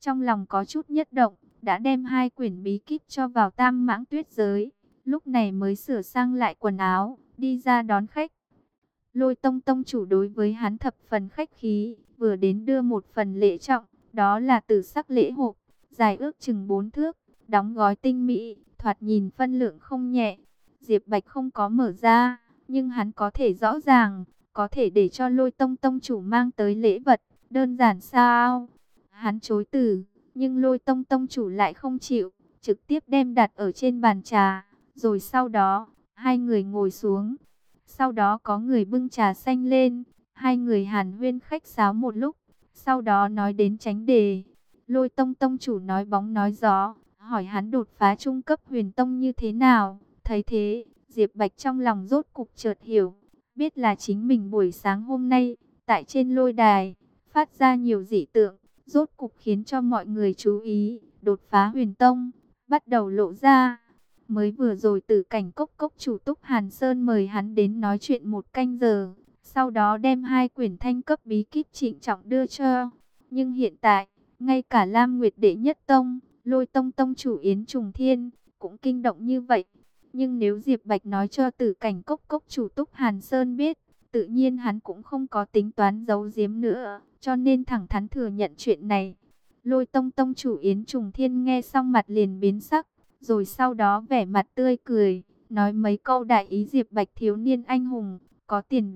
trong lòng có chút nhất động, đã đem 2 quyển bí kíp cho vào Tam Mãng Tuyết giới, lúc này mới sửa sang lại quần áo, đi ra đón khách. Lôi Tông tông chủ đối với hắn thập phần khách khí, vừa đến đưa một phần lễ trọng, đó là tử sắc lễ hộp, dài ước chừng 4 thước, đóng gói tinh mỹ, thoạt nhìn phân lượng không nhẹ. Diệp Bạch không có mở ra, nhưng hắn có thể rõ ràng, có thể để cho Lôi Tông tông chủ mang tới lễ vật, đơn giản sao? Hắn chối từ, nhưng Lôi Tông tông chủ lại không chịu, trực tiếp đem đặt ở trên bàn trà, rồi sau đó, hai người ngồi xuống. Sau đó có người bưng trà xanh lên, hai người hàn huyên khách sáo một lúc, sau đó nói đến tránh đề. Lôi Tông tông chủ nói bóng nói gió, hỏi hắn đột phá trung cấp huyền tông như thế nào. Thấy thế, Diệp Bạch trong lòng rốt cục chợt hiểu, biết là chính mình buổi sáng hôm nay, tại trên lôi đài, phát ra nhiều dị tượng, rốt cục khiến cho mọi người chú ý, đột phá huyền tông, bắt đầu lộ ra. Mới vừa rồi Tử Cảnh Cốc Cốc chủ Túc Hàn Sơn mời hắn đến nói chuyện 1 canh giờ, sau đó đem 2 quyển thanh cấp bí kíp trịnh trọng đưa cho. Nhưng hiện tại, ngay cả Lam Nguyệt Đệ Nhất Tông, Lôi Tông tông chủ Yến Trùng Thiên, cũng kinh động như vậy. Nhưng nếu Diệp Bạch nói cho Tử Cảnh Cốc Cốc chủ Túc Hàn Sơn biết, tự nhiên hắn cũng không có tính toán giấu giếm nữa, cho nên thẳng thắn thừa nhận chuyện này. Lôi Tông tông chủ Yến Trùng Thiên nghe xong mặt liền biến sắc, rồi sau đó vẻ mặt tươi cười, nói mấy câu đại ý Diệp Bạch thiếu niên anh hùng, có tiền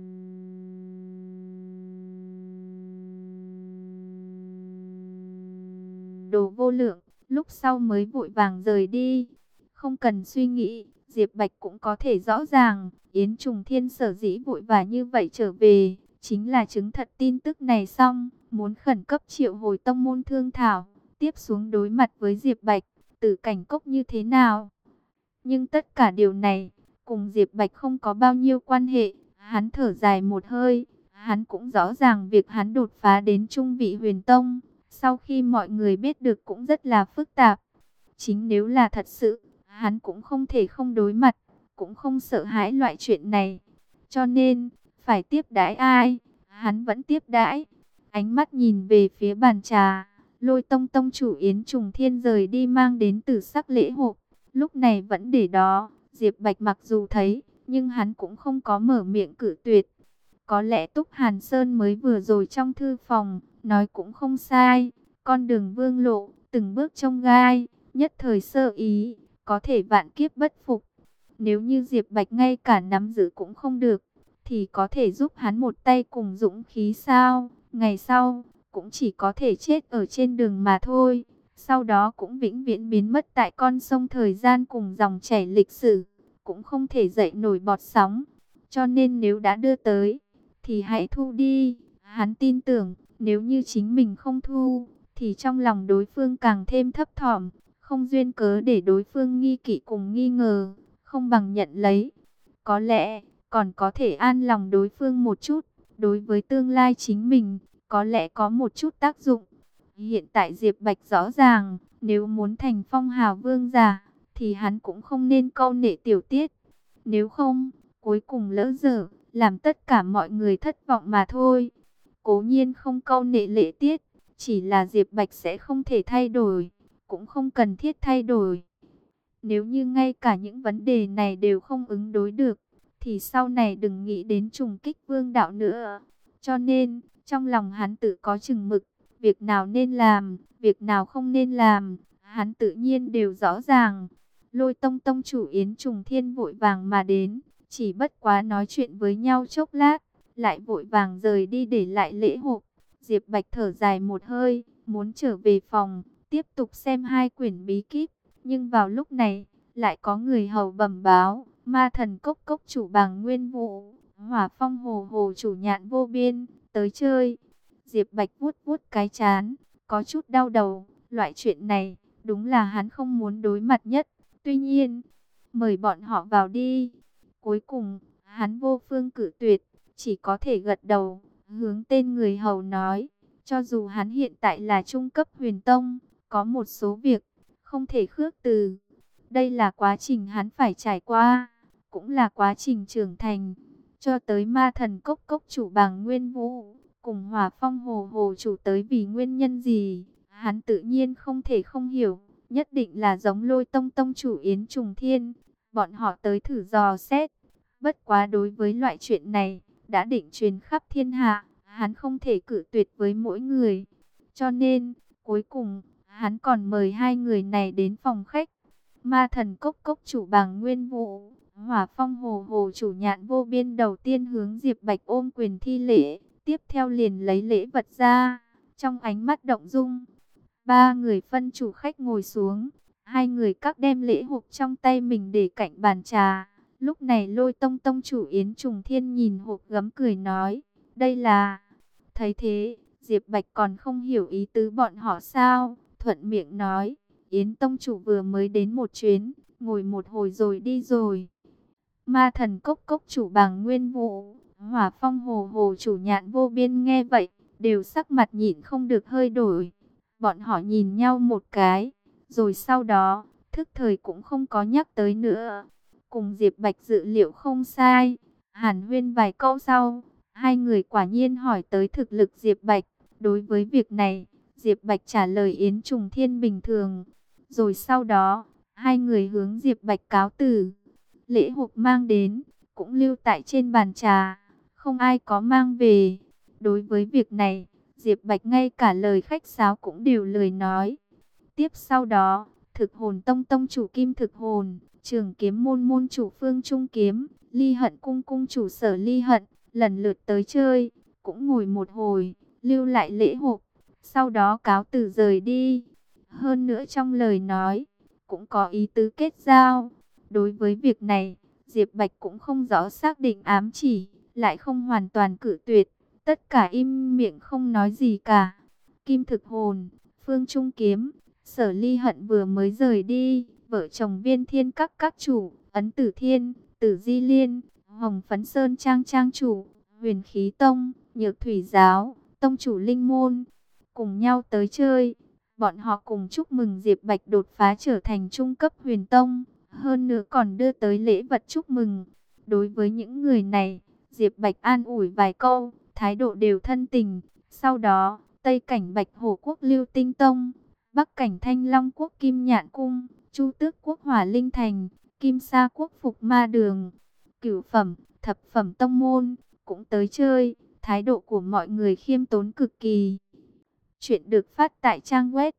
đồ vô lượng, lúc sau mới vội vàng rời đi. Không cần suy nghĩ, Diệp Bạch cũng có thể rõ ràng, Yến Trùng Thiên sở dĩ vội vã như vậy trở về, chính là chứng thật tin tức này xong, muốn khẩn cấp triệu hồi tông môn thương thảo, tiếp xuống đối mặt với Diệp Bạch, Tử Cảnh Cốc như thế nào. Nhưng tất cả điều này, cùng Diệp Bạch không có bao nhiêu quan hệ, hắn thở dài một hơi, hắn cũng rõ ràng việc hắn đột phá đến trung vị huyền tông, sau khi mọi người biết được cũng rất là phức tạp. Chính nếu là thật sự, hắn cũng không thể không đối mặt, cũng không sợ hãi loại chuyện này. Cho nên, phải tiếp đãi ai, hắn vẫn tiếp đãi. Ánh mắt nhìn về phía bàn trà, Lôi Tông tông chủ Yến Trùng Thiên rời đi mang đến tử sắc lễ hộp, lúc này vẫn để đó. Diệp Bạch mặc dù thấy, nhưng hắn cũng không có mở miệng cự tuyệt. Có lẽ Túc Hàn Sơn mới vừa rồi trong thư phòng, nói cũng không sai. Con đường vương lộ, từng bước trông gai, nhất thời sơ ý, có thể vạn kiếp bất phục. Nếu như Diệp Bạch ngay cả nắm giữ cũng không được, thì có thể giúp hắn một tay cùng dũng khí sao? Ngày sau, cũng chỉ có thể chết ở trên đường mà thôi. Sau đó cũng vĩnh viễn biến mất tại con sông thời gian cùng dòng chảy lịch sử, cũng không thể dậy nổi bọt sóng. Cho nên nếu đã đưa tới, thì hãy thu đi. Hắn tin tưởng, nếu như chính mình không thu, thì trong lòng đối phương càng thêm thấp thỏm, không duyên cớ để đối phương nghi kỵ cùng nghi ngờ, không bằng nhận lấy. Có lẽ, còn có thể an lòng đối phương một chút, đối với tương lai chính mình, có lẽ có một chút tác dụng. Hiện tại Diệp Bạch rõ ràng, nếu muốn thành phong hào vương giả, thì hắn cũng không nên câu nệ tiểu tiết. Nếu không, cuối cùng lỡ dở, làm tất cả mọi người thất vọng mà thôi. Cố nhiên không câu nệ lễ tiết, chỉ là Diệp Bạch sẽ không thể thay đổi, cũng không cần thiết thay đổi. Nếu như ngay cả những vấn đề này đều không ứng đối được, thì sau này đừng nghĩ đến trùng kích vương đạo nữa. Cho nên, trong lòng hắn tự có chừng mực, việc nào nên làm, việc nào không nên làm, hắn tự nhiên đều rõ ràng. Lôi Tông tông chủ Yến Trùng Thiên vội vàng mà đến, chỉ bất quá nói chuyện với nhau chốc lát, lại vội vàng rời đi để lại lễ hộp. Diệp Bạch thở dài một hơi, muốn trở về phòng, tiếp tục xem 2 quyển bí kíp. Nhưng vào lúc này, lại có người hầu bẩm báo, Ma Thần Cốc Cốc chủ Bàng Nguyên Vũ, Hỏa Phong Hồ Hồ chủ Nhạn Vô Biên, tới chơi. Diệp Bạch vuốt vuốt cái trán, có chút đau đầu, loại chuyện này, đúng là hắn không muốn đối mặt nhất. Tuy nhiên, mời bọn họ vào đi. Cuối cùng, hắn vô phương cự tuyệt, chỉ có thể gật đầu, hướng tên người hầu nói, cho dù hắn hiện tại là trung cấp huyền tông, có một số việc, không thể khước từ. Đây là quá trình hắn phải trải qua, cũng là quá trình trưởng thành. Cho tới Ma Thần Cốc Cốc chủ Bàng Nguyên Vũ, cùng Hỏa Phong Hồ Hồ chủ tới vì nguyên nhân gì, hắn tự nhiên không thể không hiểu, nhất định là giống Lôi Tông tông chủ Yến Trùng Thiên, bọn họ tới thử dò xét. Bất quá đối với loại chuyện này, đã định truyền khắp thiên hạ, hắn không thể cự tuyệt với mỗi người. Cho nên, cuối cùng, hắn còn mời hai người này đến phòng khách. Ma Thần Cốc Cốc chủ Bàng Nguyên Vũ, Hỏa Phong Hồ Hồ chủ Nhạn Vô Biên đầu tiên hướng Diệp Bạch ôm quyền thi lễ, tiếp theo liền lấy lễ vật ra, trong ánh mắt động dung. Ba người phân chủ khách ngồi xuống, hai người các đem lễ hộp trong tay mình để cạnh bàn trà. Lúc này Lôi Tông tông chủ Yến Trùng Thiên nhìn hộp gấm cười nói, đây là... Thấy thế, Diệp Bạch còn không hiểu ý tứ bọn họ sao, thuận miệng nói, Yến tông chủ vừa mới đến một chuyến, ngồi một hồi rồi đi rồi. Ma Thần Cốc Cốc chủ Bàng Nguyên Vũ, Hỏa Phong Hồ Hồ chủ Nhạn Vô Biên nghe vậy, đều sắc mặt nhịn không được hơi đổi. Bọn họ nhìn nhau một cái, rồi sau đó, thức thời cũng không có nhắc tới nữa. Cùng Diệp Bạch dự liệu không sai, hàn huyên vài câu sau, hai người quả nhiên hỏi tới thực lực Diệp Bạch. Đối với việc này, Diệp Bạch trả lời Yến Trùng Thiên bình thường. Rồi sau đó, hai người hướng Diệp Bạch cáo từ. Lễ hộp mang đến, cũng lưu tại trên bàn trà, không ai có mang về. Đối với việc này, Diệp Bạch ngay cả lời khách sáo cũng đều lười nói. Tiếp sau đó, Thực Hồn Tông tông chủ Kim Thực Hồn, Trường Kiếm môn môn chủ Phương Trung Kiếm, Ly Hận cung cung chủ Sở Ly Hận, lần lượt tới chơi, cũng ngồi một hồi, lưu lại lễ hộp, sau đó cáo từ rời đi. Hơn nữa trong lời nói, cũng có ý tứ kết giao. Đối với việc này, Diệp Bạch cũng không rõ xác định ám chỉ, lại không hoàn toàn cự tuyệt, tất cả im miệng không nói gì cả. Kim Thực Hồn, Phương Trung Kiếm, Sở Ly Hận vừa mới rời đi, vợ chồng Viên Thiên các chủ, Ấn Tử Thiên, Tử Di Liên, Hồng Phấn Sơn Trang trang chủ, Huyền Khí Tông, Nhược Thủy Giáo, tông chủ Linh Môn, cùng nhau tới chơi. Bọn họ cùng chúc mừng Diệp Bạch đột phá trở thành trung cấp Huyền Tông, hơn nữa còn đưa tới lễ vật chúc mừng. Đối với những người này, Diệp Bạch an ủi vài câu, thái độ đều thân tình. Sau đó, Tây cảnh Bạch Hổ Quốc Lưu Tinh Tông, Bắc cảnh Thanh Long Quốc Kim Nhạn Cung, Chu Tước Quốc Hỏa Linh Thành, Kim Sa Quốc Phục Ma Đường, Cửu Phẩm, Thập Phẩm Tông Môn, cũng tới chơi. Thái độ của mọi người khiêm tốn cực kỳ. Chuyện được phát tại trang web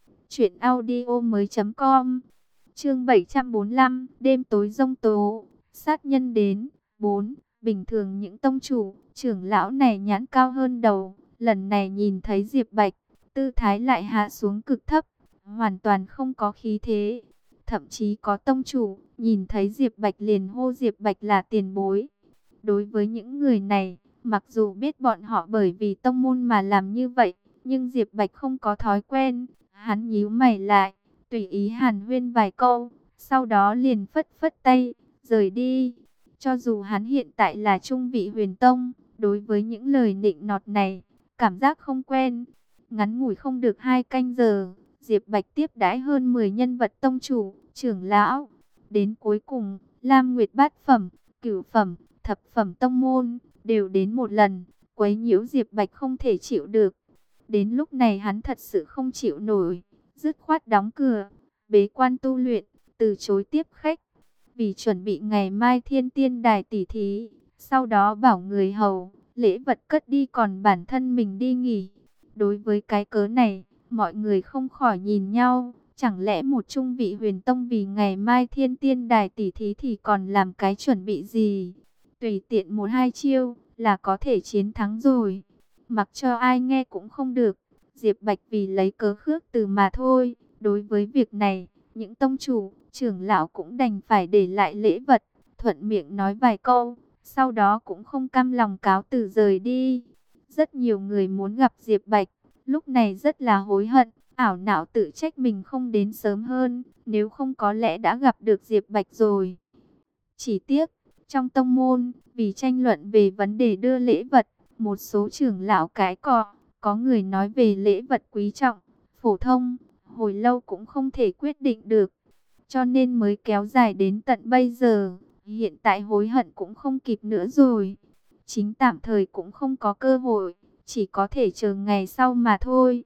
truyệnaudiomoi.com. Chương 745, đêm tối giông tố, sát nhân đến. 4. Bình thường những tông chủ, trưởng lão này nhãn cao hơn đầu, lần này nhìn thấy Diệp Bạch, tư thái lại hạ xuống cực thấp, hoàn toàn không có khí thế. Thậm chí có tông chủ, nhìn thấy Diệp Bạch liền hô Diệp Bạch là tiền bối. Đối với những người này, mặc dù biết bọn họ bởi vì tông môn mà làm như vậy, nhưng Diệp Bạch không có thói quen, hắn nhíu mày lại, tùy ý hàn huyên vài câu, sau đó liền phất phất tay, rời đi. Cho dù hắn hiện tại là trung vị Huyền Tông, đối với những lời nịnh nọt này, cảm giác không quen. Ngắn ngủi không được 2 canh giờ, Diệp Bạch tiếp đãi hơn 10 nhân vật tông chủ, trưởng lão. Đến cuối cùng, Lam Nguyệt bát phẩm, Cửu phẩm, Thập phẩm tông môn đều đến một lần, quấy nhiễu Diệp Bạch không thể chịu được. Đến lúc này hắn thật sự không chịu nổi, dứt khoát đóng cửa, bế quan tu luyện, từ chối tiếp khách. Vì chuẩn bị ngày mai Thiên Tiên Đài tỷ thí, sau đó bảo người hầu, lễ vật cất đi còn bản thân mình đi nghỉ. Đối với cái cớ này, mọi người không khỏi nhìn nhau, chẳng lẽ một trung vị Huyền Tông vì ngày mai Thiên Tiên Đài tỷ thí thì còn làm cái chuẩn bị gì? Tùy tiện 1-2 chiêu là có thể chiến thắng rồi. Mặc cho ai nghe cũng không được. Diệp Bạch vì lấy cớ khước từ mà thôi. Đối với việc này, những tông chủ, trưởng lão cũng đành phải để lại lễ vật, thuận miệng nói vài câu, sau đó cũng không cam lòng cáo từ rời đi. Rất nhiều người muốn gặp Diệp Bạch, lúc này rất là hối hận, ảo não tự trách mình không đến sớm hơn, nếu không có lẽ đã gặp được Diệp Bạch rồi. Chỉ tiếc, trong tông môn, vì tranh luận về vấn đề đưa lễ vật, một số trưởng lão cái cọ, có người nói về lễ vật quý trọng, phổ thông, hồi lâu cũng không thể quyết định được, cho nên mới kéo dài đến tận bây giờ. Hiện tại hối hận cũng không kịp nữa rồi. Chính tạm thời cũng không có cơ hội, chỉ có thể chờ ngày sau mà thôi.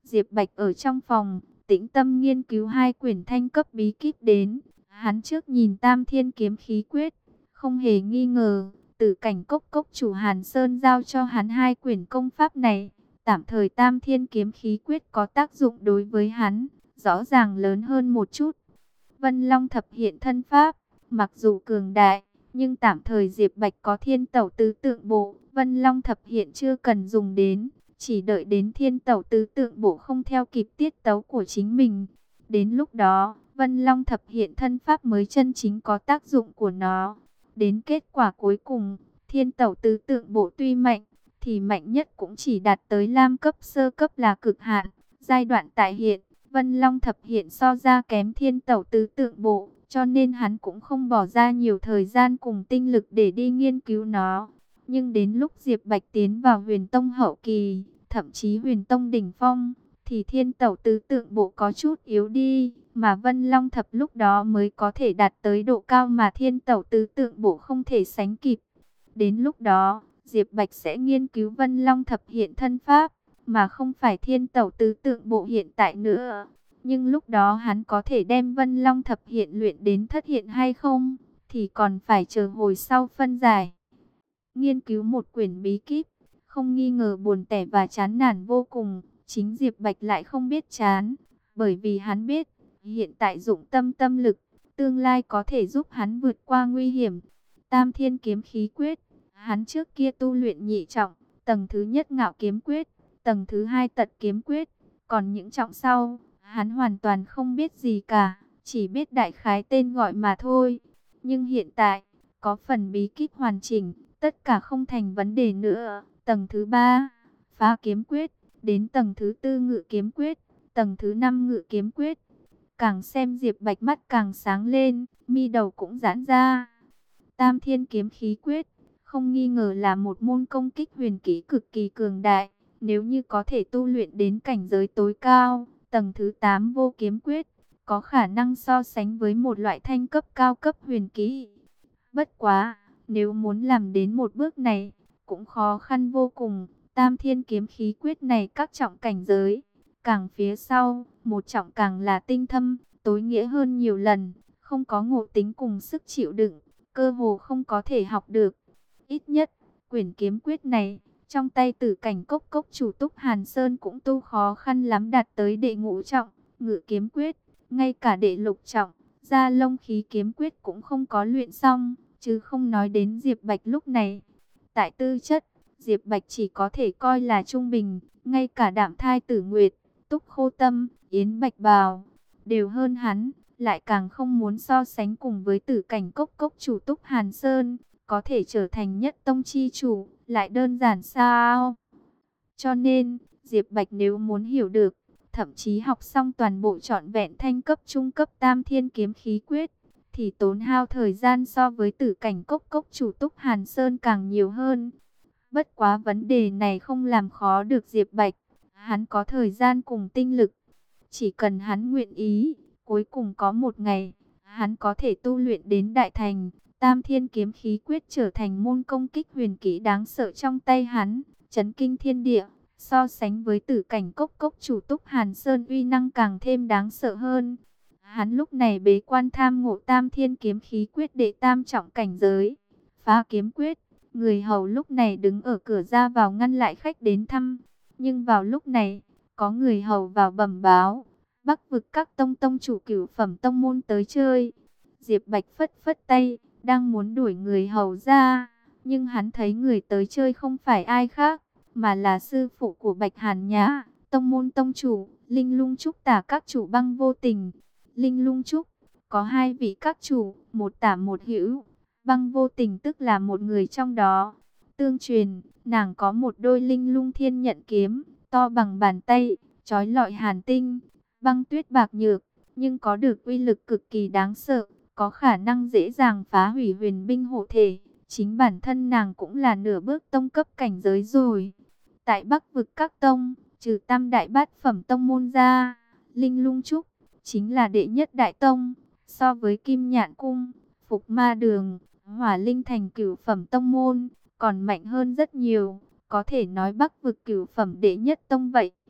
Diệp Bạch ở trong phòng, tĩnh tâm nghiên cứu hai quyển thanh cấp bí kíp đến. Hắn trước nhìn Tam Thiên Kiếm Khí Quyết, không hề nghi ngờ, Tử Cảnh Cốc Cốc chủ Hàn Sơn giao cho hắn hai quyển công pháp này. Tạm thời Tam Thiên Kiếm Khí Quyết có tác dụng đối với hắn, rõ ràng lớn hơn một chút. Vân Long Thập Hiện Thân Pháp, mặc dù cường đại, nhưng tạm thời Diệp Bạch có Thiên Tẩu Tứ Tượng Bộ, Vân Long Thập Hiện chưa cần dùng đến. Chỉ đợi đến Thiên Tẩu Tứ Tượng Bộ không theo kịp tiết tấu của chính mình. Đến lúc đó, Vân Long Thập Hiện Thân Pháp mới chân chính có tác dụng của nó. Đến kết quả cuối cùng, Thiên Tẩu Tứ Tượng Bộ tuy mạnh, thì mạnh nhất cũng chỉ đạt tới Lam cấp sơ cấp là cực hạn. Giai đoạn tại hiện, Vân Long Thập Hiện so ra kém Thiên Tẩu Tứ Tượng Bộ, cho nên hắn cũng không bỏ ra nhiều thời gian cùng tinh lực để đi nghiên cứu nó. Nhưng đến lúc Diệp Bạch tiến vào Huyền Tông hậu kỳ, thậm chí Huyền Tông đỉnh phong, thì Thiên Tẩu Tứ Tượng Bộ có chút yếu đi, mà Vân Long Thập lúc đó mới có thể đạt tới độ cao mà Thiên Tẩu Tứ Tượng Bộ không thể sánh kịp. Đến lúc đó, Diệp Bạch sẽ nghiên cứu Vân Long Thập Hiện Thân Pháp, mà không phải Thiên Tẩu Tứ Tượng Bộ hiện tại nữa. Nhưng lúc đó hắn có thể đem Vân Long Thập Hiện luyện đến thất hiện hay không, thì còn phải chờ hồi sau phân giải. Nghiên cứu một quyển bí kíp, không nghi ngờ buồn tẻ và chán nản vô cùng. Chính Diệp Bạch lại không biết chán, bởi vì hắn biết, hiện tại dụng tâm tâm lực, tương lai có thể giúp hắn vượt qua nguy hiểm. Tam Thiên Kiếm Khí Quyết, hắn trước kia tu luyện nhị trọng, tầng thứ nhất Ngạo Kiếm Quyết, tầng thứ hai Tật Kiếm Quyết, còn những trọng sau, hắn hoàn toàn không biết gì cả, chỉ biết đại khái tên gọi mà thôi. Nhưng hiện tại, có phần bí kíp hoàn chỉnh, tất cả không thành vấn đề nữa. Tầng thứ 3, Phá Kiếm Quyết, đến tầng thứ 4 Ngự Kiếm Quyết, tầng thứ 5 Ngự Kiếm Quyết. Càng xem Diệp Bạch mắt càng sáng lên, mi đầu cũng giãn ra. Tam Thiên Kiếm Khí Quyết, không nghi ngờ là một môn công kích huyền kỹ cực kỳ cường đại. Nếu như có thể tu luyện đến cảnh giới tối cao, tầng thứ 8 Vô Kiếm Quyết, có khả năng so sánh với một loại thanh cấp cao cấp huyền kỹ. Bất quá, nếu muốn làm đến một bước này, cũng khó khăn vô cùng. Tam Thiên Kiếm Khí Quyết này các trọng cảnh giới, càng phía sau, một trọng càng là tinh thâm, tối nghĩa hơn nhiều lần, không có ngộ tính cùng sức chịu đựng, cơ hồ không có thể học được. Ít nhất, quyển kiếm quyết này, trong tay Tử Cảnh Cốc Cốc chủ Túc Hàn Sơn cũng tu khó khăn lắm đạt tới đệ ngũ trọng. Ngự Kiếm Quyết, ngay cả đệ lục trọng, Gia Long Khí Kiếm Quyết cũng không có luyện xong, chứ không nói đến Diệp Bạch lúc này. Tại tư chất, Diệp Bạch chỉ có thể coi là trung bình, ngay cả Đạm Thai Tử Nguyệt, Túc Khô Tâm, Yến Bạch Bào đều hơn hắn, lại càng không muốn so sánh cùng với Tử Cảnh Cốc Cốc chủ Túc Hàn Sơn, có thể trở thành nhất tông chi chủ, lại đơn giản sao? Cho nên, Diệp Bạch nếu muốn hiểu được, thậm chí học xong toàn bộ trọn vẹn thanh cấp trung cấp Tam Thiên Kiếm Khí Quyết, thì tốn hao thời gian so với Tử Cảnh Cốc Cốc chủ Túc Hàn Sơn càng nhiều hơn. Bất quá vấn đề này không làm khó được Diệp Bạch, hắn có thời gian cùng tinh lực. Chỉ cần hắn nguyện ý, cuối cùng có một ngày, hắn có thể tu luyện đến đại thành. Tam Thiên Kiếm Khí Quyết trở thành môn công kích huyền kỹ đáng sợ trong tay hắn, chấn kinh thiên địa. So sánh với Tử Cảnh Cốc Cốc chủ Túc Hàn Sơn uy năng càng thêm đáng sợ hơn. Hắn lúc này bế quan tham ngộ Tam Thiên Kiếm Khí Quyết đệ tam trọng cảnh giới, Phá Kiếm Quyết. Người hầu lúc này đứng ở cửa ra vào ngăn lại khách đến thăm. Nhưng vào lúc này, có người hầu vào bẩm báo, Bắc vực các tông chủ cửu phẩm tông môn tới chơi. Diệp Bạch phất phất tay, đang muốn đuổi người hầu ra, nhưng hắn thấy người tới chơi không phải ai khác, mà là sư phụ của Bạch Hàn Nhã, tông môn tông chủ, Linh Lung Trúc Tả các chủ Băng Vô Tình. Linh Lung Trúc, có hai vị các chủ, một tả một hữu, Băng Vô Tình tức là một người trong đó. Tương truyền, nàng có một đôi linh lung thiên nhận kiếm, to bằng bàn tay, chói lọi hàn tinh, băng tuyết bạc nhược, nhưng có được uy lực cực kỳ đáng sợ, có khả năng dễ dàng phá hủy huyền binh hộ thể. Chính bản thân nàng cũng là nửa bước tông cấp cảnh giới rồi. Tại Bắc vực các tông, trừ tam đại bát phẩm tông môn ra, Linh Lung Trúc chính là đệ nhất đại tông. So với Kim Nhạn Cung, Phục Ma Đường, Hỏa Linh Thành cửu phẩm tông môn, còn mạnh hơn rất nhiều. Có thể nói Bắc vực cửu phẩm đệ nhất tông vậy.